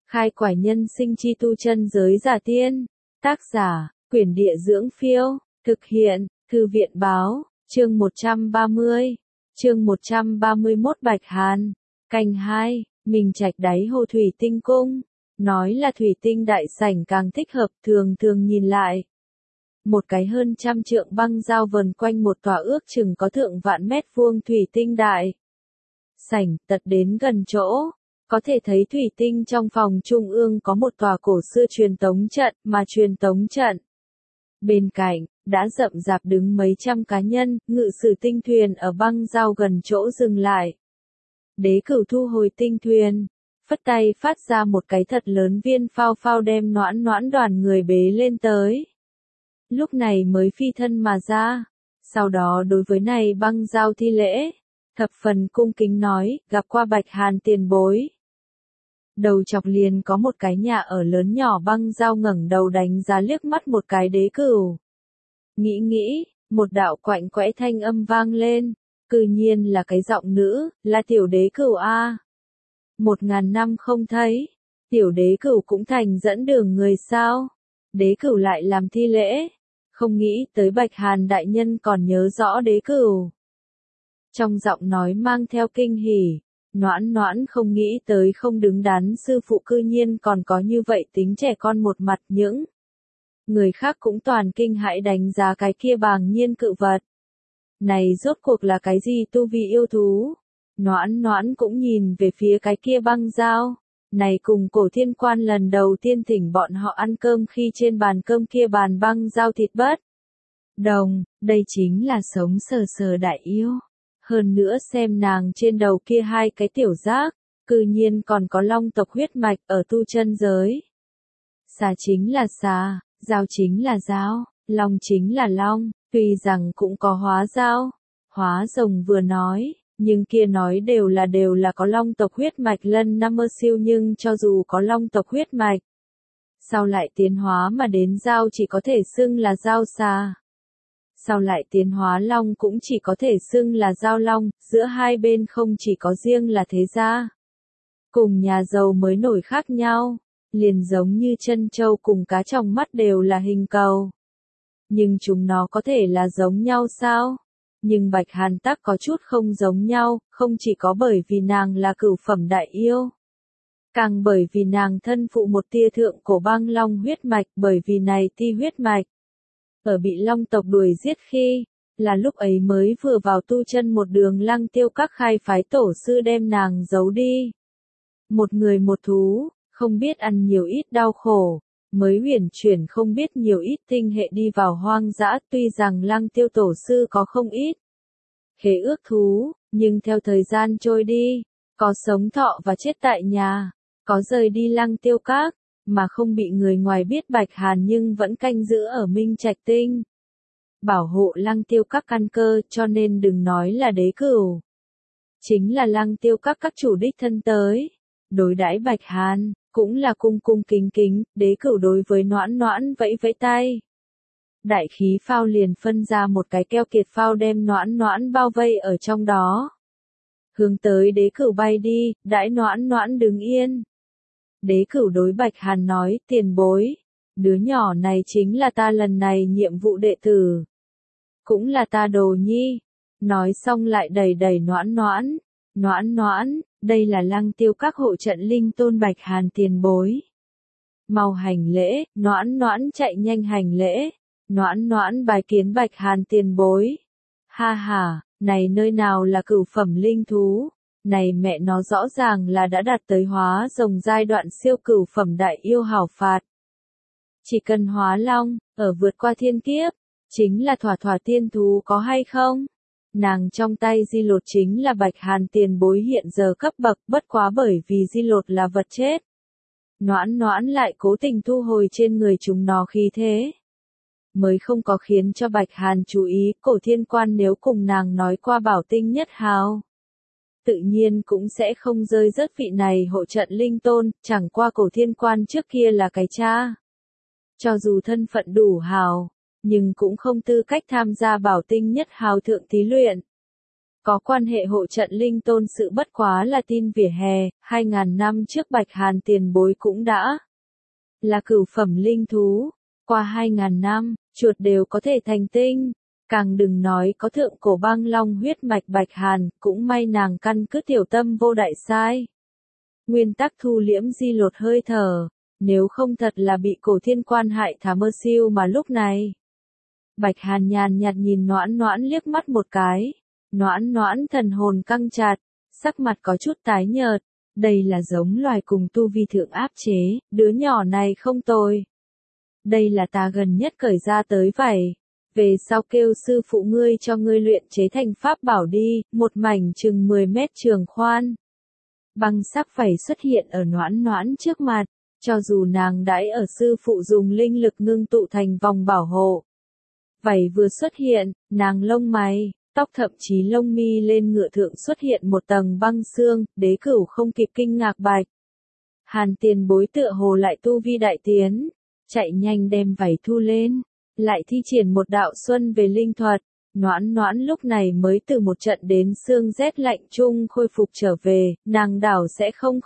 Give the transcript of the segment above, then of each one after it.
Khai quải nhân sinh chi tu chân giới giả tiên. Tác giả, Quyển Địa Dưỡng Phiêu. Thực hiện, Thư viện Báo. Chương 130. Chương 131 Bạch Hàn. Canh 2. Mình Trạch đáy hồ thủy tinh cung. Nói là thủy tinh đại sảnh càng thích hợp, thường nhìn lại. Một cái hơn 100 trượng băng dao vần quanh một tòa ước chừng có thượng vạn mét vuông thủy tinh đại sảnh, tật đến gần chỗ. Có thể thấy thủy tinh trong phòng trung ương có một tòa cổ xưa truyền tống trận, mà truyền tống trận bên cạnh, đã rậm rạp đứng mấy trăm cá nhân, ngự sử tinh thuyền ở băng dao gần chỗ dừng lại. Đế Cửu thu hồi tinh thuyền, phất tay phát ra một cái thật lớn viên phao phao đem Noãn Noãn đoàn người bế lên tới. Lúc này mới phi thân mà ra, sau đó đối với này băng dao thi lễ, thập phần cung kính nói, gặp qua Bạch Hàn tiền bối. Đầu chọc liền có một cái nhà ở lớn nhỏ băng dao ngẩng đầu đánh giá liếc mắt một cái Đế Cửu. Nghĩ, một đạo quạnh quẽ thanh âm vang lên, cư nhiên là cái giọng nữ, là tiểu Đế Cửu a. 1000 năm không thấy, tiểu Đế Cửu cũng thành dẫn đường người sao? Đế Cửu lại làm thi lễ, không nghĩ tới Bạch Hàn đại nhân còn nhớ rõ Đế Cửu. Trong giọng nói mang theo kinh hỉ, Noãn Noãn không nghĩ tới không đứng đắn sư phụ cư nhiên còn có như vậy tính trẻ con một mặt, những người khác cũng toàn kinh hãi đánh giá cái kia bàng nhiên cự vật. Này rốt cuộc là cái gì tu vi yêu thú? Noãn Noãn cũng nhìn về phía cái kia băng dao. Này cùng Cổ Thiên Quan lần đầu tiên thỉnh bọn họ ăn cơm khi trên bàn cơm kia bàn băng dao thịt bất đồng, đây chính là sống sờ sờ đại yêu. Hơn nữa xem nàng trên đầu kia hai cái tiểu giác, cư nhiên còn có long tộc huyết mạch ở tu chân giới. Xà chính là xà, dao chính là dao, long chính là long, tuy rằng cũng có hóa dao, hóa rồng vừa nói, nhưng kia nói đều là có long tộc huyết mạch lân năm mơ siêu, nhưng cho dù có long tộc huyết mạch, sau lại tiến hóa mà đến dao chỉ có thể xưng là dao xà. Sau lại tiến hóa long cũng chỉ có thể xưng là dao long, giữa hai bên không chỉ có riêng là thế gia cùng nhà giàu mới nổi khác nhau, liền giống như chân châu cùng cá trong mắt đều là hình cầu. Nhưng chúng nó có thể là giống nhau sao? Nhưng Bạch Hàn tắc có chút không giống nhau, không chỉ có bởi vì nàng là cửu phẩm đại yêu, càng bởi vì nàng thân phụ một tia thượng cổ băng long huyết mạch, bởi vì này ti huyết mạch ở bị long tộc đuổi giết khi, là lúc ấy mới vừa vào tu chân một đường Lăng Tiêu các khai phái tổ sư đem nàng giấu đi. Một người một thú, không biết ăn nhiều ít đau khổ, mới huyền chuyển không biết nhiều ít tinh hệ đi vào hoang dã, tuy rằng Lăng Tiêu tổ sư có không ít khế ước thú, nhưng theo thời gian trôi đi, có sống thọ và chết tại nhà, có rời đi Lăng Tiêu các, mà không bị người ngoài biết Bạch Hàn nhưng vẫn canh giữ ở Minh Trạch Tinh, bảo hộ Lăng Tiêu các căn cơ, cho nên đừng nói là Đế Cửu, chính là Lăng Tiêu các chủ đích thân tới, đối đãi Bạch Hàn, cũng là cung kính, Đế Cửu đối với Noãn Noãn vẫy tay. Đại khí phao liền phân ra một cái keo kiệt phao đem Noãn Noãn bao vây ở trong đó. Hướng tới Đế Cửu bay đi, đãi Noãn Noãn đứng yên. Đế Cửu đối Bạch Hàn nói, tiền bối, đứa nhỏ này chính là ta lần này nhiệm vụ đệ tử, cũng là ta đồ nhi. Nói xong lại đẩy Noãn Noãn. Noãn Noãn, đây là Lăng Tiêu các hộ trận linh tôn Bạch Hàn tiền bối. Mau hành lễ, Noãn Noãn chạy nhanh hành lễ. Noãn Noãn bài kiến Bạch Hàn tiền bối. Ha, này nơi nào là cửu phẩm linh thú, này mẹ nó rõ ràng là đã đạt tới hóa rồng giai đoạn siêu cửu phẩm đại yêu hảo phạt. Chỉ cần hóa long, ở vượt qua thiên kiếp, chính là thỏa tiên thú có hay không? Nàng trong tay di lột chính là Bạch Hàn tiền bối hiện giờ cấp bậc, bất quá bởi vì di lột là vật chết. Noãn Noãn lại cố tình thu hồi trên người chúng nó khí thế, mới không có khiến cho Bạch Hàn chú ý. Cổ Thiên Quan nếu cùng nàng nói qua bảo tinh nhất hào, tự nhiên cũng sẽ không rơi rớt vị này hộ trận linh tôn, chẳng qua Cổ Thiên Quan trước kia là cái cha. Cho dù thân phận đủ hào, nhưng cũng không tư cách tham gia bảo tinh nhất hào thượng thí luyện. Có quan hệ hộ trận linh tôn sự bất quá là tin vỉa hè, 2.000 năm trước Bạch Hàn tiền bối cũng đã là cửu phẩm linh thú. Qua 2.000 năm, chuột đều có thể thành tinh. Càng đừng nói có thượng cổ băng long huyết mạch Bạch Hàn, cũng may nàng căn cứ tiểu tâm vô đại sai. Nguyên tắc thu liễm di lột hơi thở, nếu không thật là bị cổ thiên quan hại thả mơ siêu mà lúc này. Bạch Hàn nhàn nhạt nhìn Noãn Noãn liếc mắt một cái. Noãn Noãn thần hồn căng chặt, sắc mặt có chút tái nhợt. Đây là giống loài cùng tu vi thượng áp chế, đứa nhỏ này không tồi. Đây là ta gần nhất cởi ra tới vảy. Về sau kêu sư phụ ngươi cho ngươi luyện chế thành pháp bảo đi, một mảnh chừng 10 mét trường khoan. Băng sắc vảy xuất hiện ở Noãn Noãn trước mặt, cho dù nàng đãi ở sư phụ dùng linh lực ngưng tụ thành vòng bảo hộ. Vảy vừa xuất hiện, nàng lông mày, tóc thậm chí lông mi lên ngựa thượng xuất hiện một tầng băng xương, Đế Cửu không kịp kinh ngạc Bạch Hàn tiền bối tựa hồ lại tu vi đại tiến, chạy nhanh đem vảy thu lên, lại thi triển một đạo xuân về linh thuật. Noãn Noãn lúc này mới từ một trận đến xương rét lạnh chung khôi phục trở về, nàng đảo sẽ không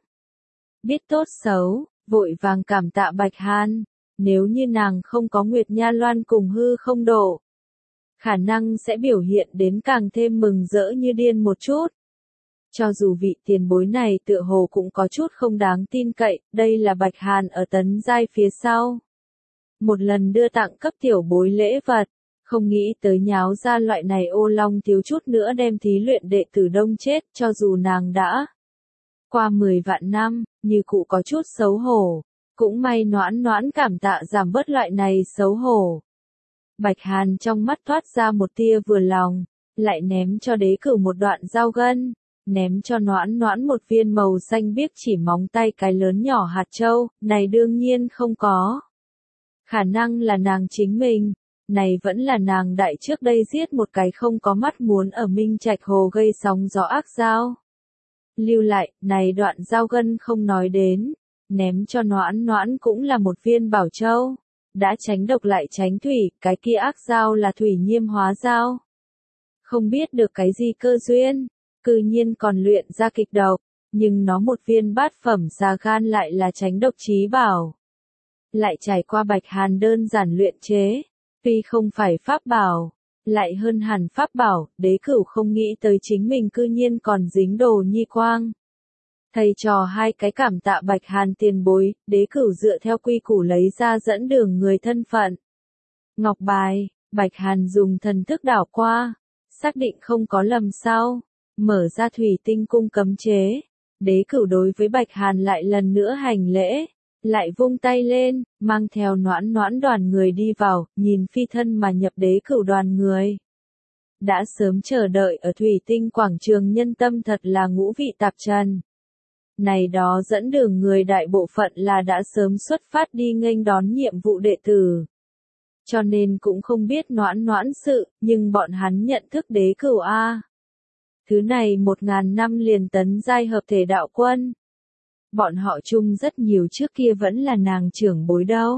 biết tốt xấu, vội vàng cảm tạ Bạch Hàn. Nếu như nàng không có Nguyệt Nha Loan cùng hư không độ, khả năng sẽ biểu hiện đến càng thêm mừng rỡ như điên một chút. Cho dù vị tiền bối này tựa hồ cũng có chút không đáng tin cậy, đây là Bạch Hàn ở tấn giai phía sau. Một lần đưa tặng cấp tiểu bối lễ vật, không nghĩ tới nháo ra loại này ô long thiếu chút nữa đem thí luyện đệ tử đông chết, cho dù nàng đã qua 10 vạn năm, như cụ có chút xấu hổ. Cũng may Noãn Noãn cảm tạ giảm bớt loại này xấu hổ. Bạch Hàn trong mắt thoát ra một tia vừa lòng, lại ném cho Đế Cửu một đoạn dao gân, ném cho Noãn Noãn một viên màu xanh biếc chỉ móng tay cái lớn nhỏ hạt châu, này đương nhiên không có. Khả năng là nàng chính mình, này vẫn là nàng đại trước đây giết một cái không có mắt muốn ở Minh Trạch Hồ gây sóng gió ác dao. Lưu lại, này đoạn dao gân không nói đến. Ném cho Noãn Noãn cũng là một viên bảo châu. Đã tránh độc lại tránh thủy, cái kia ác dao là thủy nhiêm hóa dao. Không biết được cái gì cơ duyên, cư nhiên còn luyện ra kịch độc, nhưng nó một viên bát phẩm xà gan lại là tránh độc chí bảo. Lại trải qua Bạch Hàn đơn giản luyện chế, tuy không phải pháp bảo, lại hơn hẳn pháp bảo, Đế Cửu không nghĩ tới chính mình cư nhiên còn dính đồ nhi quang. Thầy trò hai cái cảm tạ Bạch Hàn tiền bối, Đế Cửu dựa theo quy củ lấy ra dẫn đường người thân phận. Ngọc bài, Bạch Hàn dùng thần thức đảo qua, xác định không có lầm sau, mở ra thủy tinh cung cấm chế. Đế Cửu đối với Bạch Hàn lại lần nữa hành lễ, lại vung tay lên, mang theo Noãn Noãn đoàn người đi vào, nhìn phi thân mà nhập Đế Cửu đoàn người. Đã sớm chờ đợi ở thủy tinh quảng trường nhân tâm thật là ngũ vị tạp trần. Này đó dẫn đường người đại bộ phận là đã sớm xuất phát đi nghênh đón nhiệm vụ đệ tử. Cho nên cũng không biết Noãn Noãn sự, nhưng bọn hắn nhận thức Đế Cửu A. Thứ này 1.000 năm liền tấn giai hợp thể đạo quân. Bọn họ chung rất nhiều trước kia vẫn là nàng trưởng bối đâu.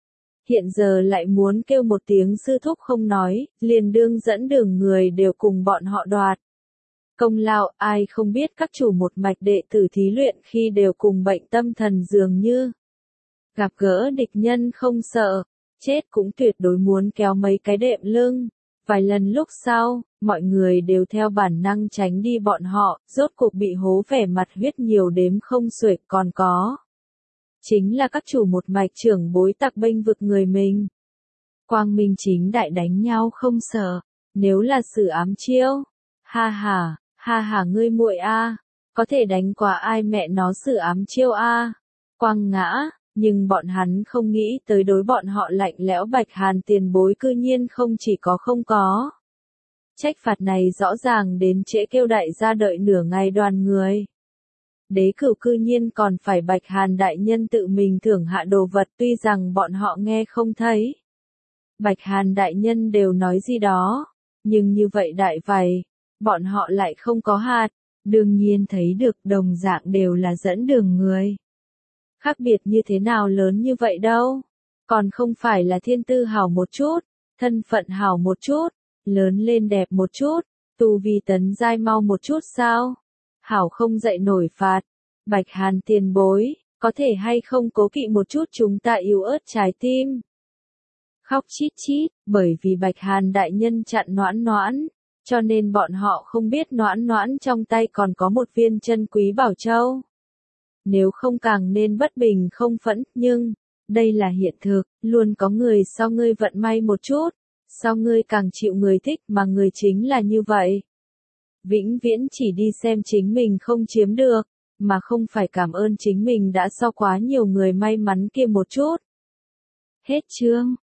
Hiện giờ lại muốn kêu một tiếng sư thúc không nói, liền đương dẫn đường người đều cùng bọn họ đoạt. Công lao, ai không biết các chủ một mạch đệ tử thí luyện khi đều cùng bệnh tâm thần dường như. Gặp gỡ địch nhân không sợ, chết cũng tuyệt đối muốn kéo mấy cái đệm lưng. Vài lần lúc sau, mọi người đều theo bản năng tránh đi bọn họ, rốt cuộc bị hố vẻ mặt huyết nhiều đếm không xuể, còn có. Chính là các chủ một mạch trưởng bối tặc bênh vực người mình. Quang minh chính đại đánh nhau không sợ, nếu là xử ám chiêu. Ha ha ngươi muội a, có thể đánh qua ai mẹ nó xử ám chiêu a. Quang ngã, nhưng bọn hắn không nghĩ tới đối bọn họ lạnh lẽo Bạch Hàn tiền bối cư nhiên không chỉ có không có. Trách phạt này rõ ràng đến trễ kêu đại gia đợi nửa ngày đoàn người. Đế Cửu cư nhiên còn phải Bạch Hàn đại nhân tự mình thưởng hạ đồ vật, tuy rằng bọn họ nghe không thấy. Bạch Hàn đại nhân đều nói gì đó, nhưng như vậy đại vầy, bọn họ lại không có hạt, đương nhiên thấy được đồng dạng đều là dẫn đường người. Khác biệt như thế nào lớn như vậy đâu, còn không phải là thiên tư hảo một chút, thân phận hảo một chút, lớn lên đẹp một chút, Tu vi tấn giai mau một chút sao? Hảo không dậy nổi phạt. Bạch Hàn tiền bối, có thể hay không cố kỵ một chút chúng ta yếu ớt trái tim. Khóc chít chít, bởi vì Bạch Hàn đại nhân chặn Noãn Noãn, cho nên bọn họ không biết Noãn Noãn trong tay còn có một viên chân quý bảo châu. Nếu không càng nên bất bình không phẫn, nhưng, đây là hiện thực, luôn có người sau ngươi vận may một chút, sau ngươi càng chịu người thích mà người chính là như vậy. Vĩnh viễn chỉ đi xem chính mình không chiếm được, mà không phải cảm ơn chính mình đã so quá nhiều người may mắn kia một chút. Hết chương.